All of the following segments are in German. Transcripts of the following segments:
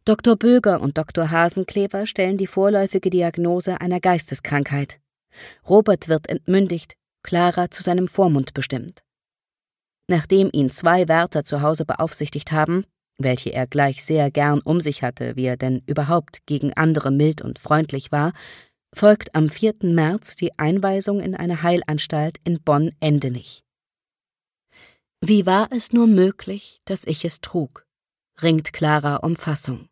Dr. Böger und Dr. Hasenklever stellen die vorläufige Diagnose einer Geisteskrankheit. Robert wird entmündigt, Clara zu seinem Vormund bestimmt. Nachdem ihn 2 Wärter zu Hause beaufsichtigt haben, welche er gleich sehr gern um sich hatte, wie er denn überhaupt gegen andere mild und freundlich war, folgt am 4. März die Einweisung in eine Heilanstalt in Bonn-Endenich. »Wie war es nur möglich, dass ich es trug?« ringt Clara um Fassung.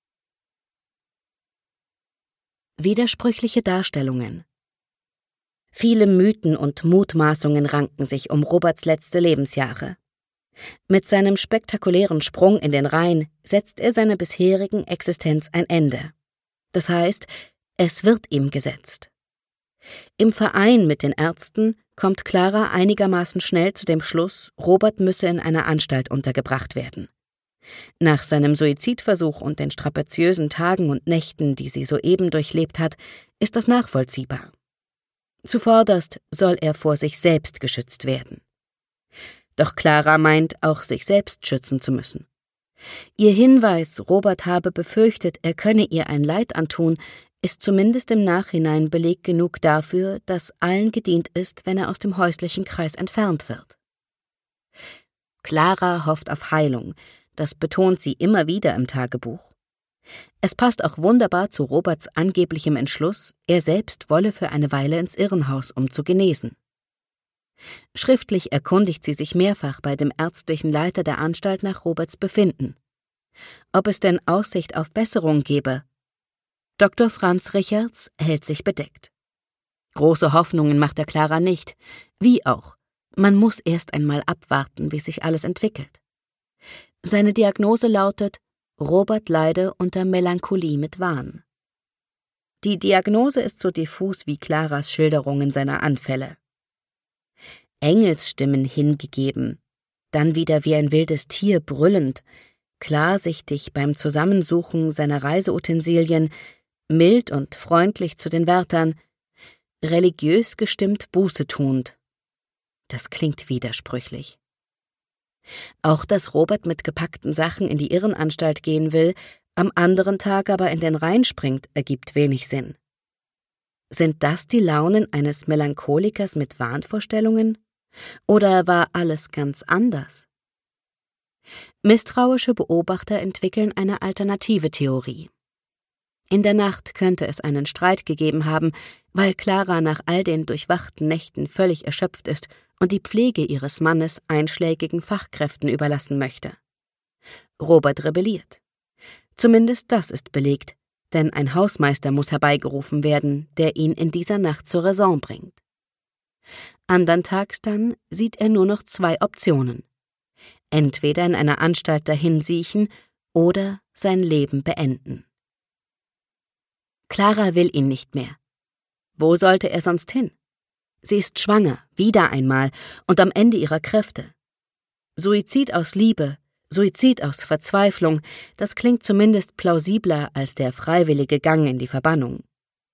Widersprüchliche Darstellungen. Viele Mythen und Mutmaßungen ranken sich um Roberts letzte Lebensjahre. Mit seinem spektakulären Sprung in den Rhein setzt er seiner bisherigen Existenz ein Ende. Das heißt, es wird ihm gesetzt. Im Verein mit den Ärzten kommt Clara einigermaßen schnell zu dem Schluss, Robert müsse in einer Anstalt untergebracht werden. Nach seinem Suizidversuch und den strapaziösen Tagen und Nächten, die sie soeben durchlebt hat, ist das nachvollziehbar. Zuvorderst soll er vor sich selbst geschützt werden. Doch Clara meint, auch sich selbst schützen zu müssen. Ihr Hinweis, Robert habe befürchtet, er könne ihr ein Leid antun, ist zumindest im Nachhinein Beleg genug dafür, dass allen gedient ist, wenn er aus dem häuslichen Kreis entfernt wird. Clara hofft auf Heilung, das betont sie immer wieder im Tagebuch. Es passt auch wunderbar zu Roberts angeblichem Entschluss, er selbst wolle für eine Weile ins Irrenhaus, um zu genesen. Schriftlich erkundigt sie sich mehrfach bei dem ärztlichen Leiter der Anstalt nach Roberts Befinden. Ob es denn Aussicht auf Besserung gebe? Dr. Franz Richards hält sich bedeckt. Große Hoffnungen macht er Clara nicht. Wie auch, man muss erst einmal abwarten, wie sich alles entwickelt. Seine Diagnose lautet: Robert leide unter Melancholie mit Wahn. Die Diagnose ist so diffus wie Claras Schilderungen seiner Anfälle. Engelsstimmen hingegeben, dann wieder wie ein wildes Tier brüllend, klarsichtig beim Zusammensuchen seiner Reiseutensilien, mild und freundlich zu den Wärtern, religiös gestimmt Buße tuend. Das klingt widersprüchlich. Auch dass Robert mit gepackten Sachen in die Irrenanstalt gehen will, am anderen Tag aber in den Rhein springt, ergibt wenig Sinn. Sind das die Launen eines Melancholikers mit Wahnvorstellungen? Oder war alles ganz anders? Misstrauische Beobachter entwickeln eine alternative Theorie. In der Nacht könnte es einen Streit gegeben haben, weil Clara nach all den durchwachten Nächten völlig erschöpft ist und die Pflege ihres Mannes einschlägigen Fachkräften überlassen möchte. Robert rebelliert. Zumindest das ist belegt, denn ein Hausmeister muss herbeigerufen werden, der ihn in dieser Nacht zur Raison bringt. Anderntags dann sieht er nur noch 2 Optionen: entweder in einer Anstalt dahinsiechen oder sein Leben beenden. Clara will ihn nicht mehr. Wo sollte er sonst hin? Sie ist schwanger, wieder einmal, und am Ende ihrer Kräfte. Suizid aus Liebe, Suizid aus Verzweiflung, das klingt zumindest plausibler als der freiwillige Gang in die Verbannung.